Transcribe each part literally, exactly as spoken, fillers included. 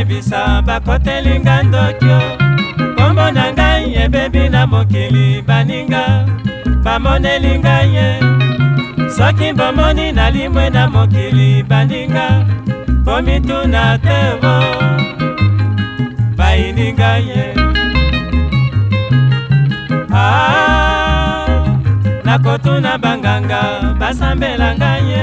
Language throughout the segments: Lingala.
yebisa bakotelinga ndokyo kombo na ngai ebebi na mokili baninga bamonelinga ye soki bomoni na limwe na mokili baninga bomituna tebo bayininga ye ah, nakotuna banganga basambelanga ye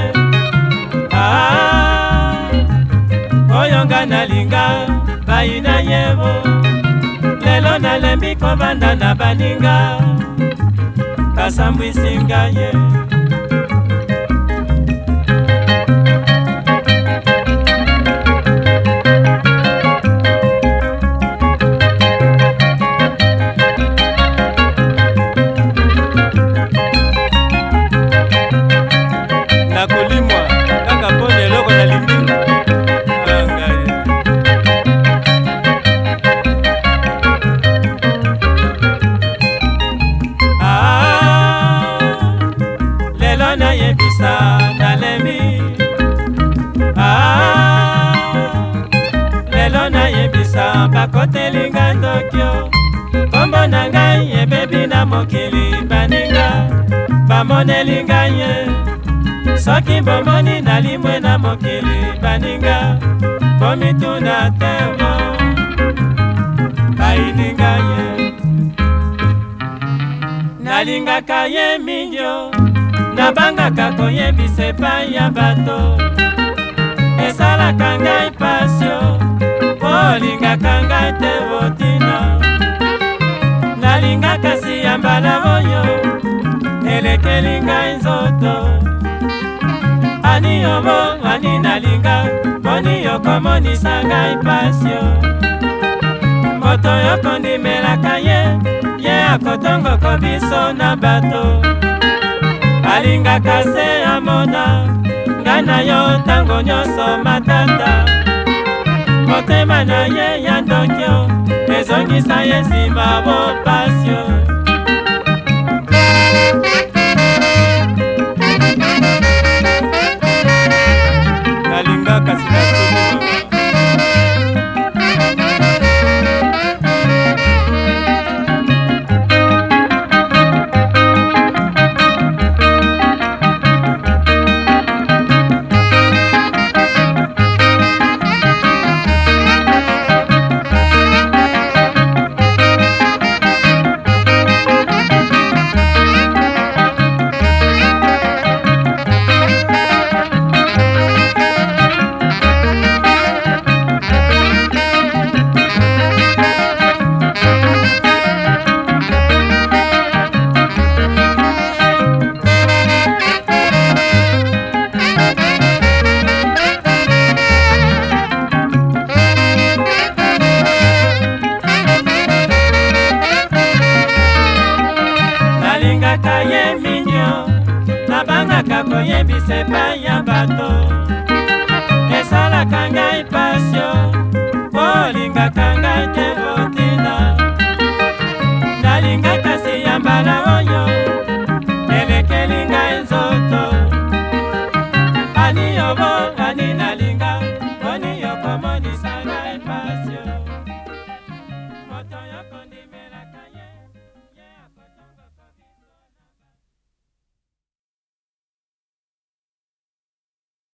ah, oyonga nalinga bayina yebo lelo nalembi kobanda na baninga basambwisinga ye nakolimwa kaka pone eloko nalingi nayebisa nalembi ah, lelo nayebisa bakotelinga ndokyo kombo na ngai ebebi na mokili baninga bamonelinga ye soki bomoni na limwe na mokili baninga bomituna tebo bayininga ye nalingaka ye minyo nabangaka koyebisa epai ya bato esalaka ngai pasio olingaka ngai te botina nalingaka si ya mbala oyo elekeli ngai nzoto ani yomo ani nalinga boni yokomonisa ngai pasio moto yokondimelaka ye ye akotongoko biso na bato alingaka se amona ngai na yo ntango nyonso matata motema na ye ya ndokyo ezongisa ye nsima bopasio nalingaka sinasuma nalingaka ye minyo nabangaka koyebisa epai ya bato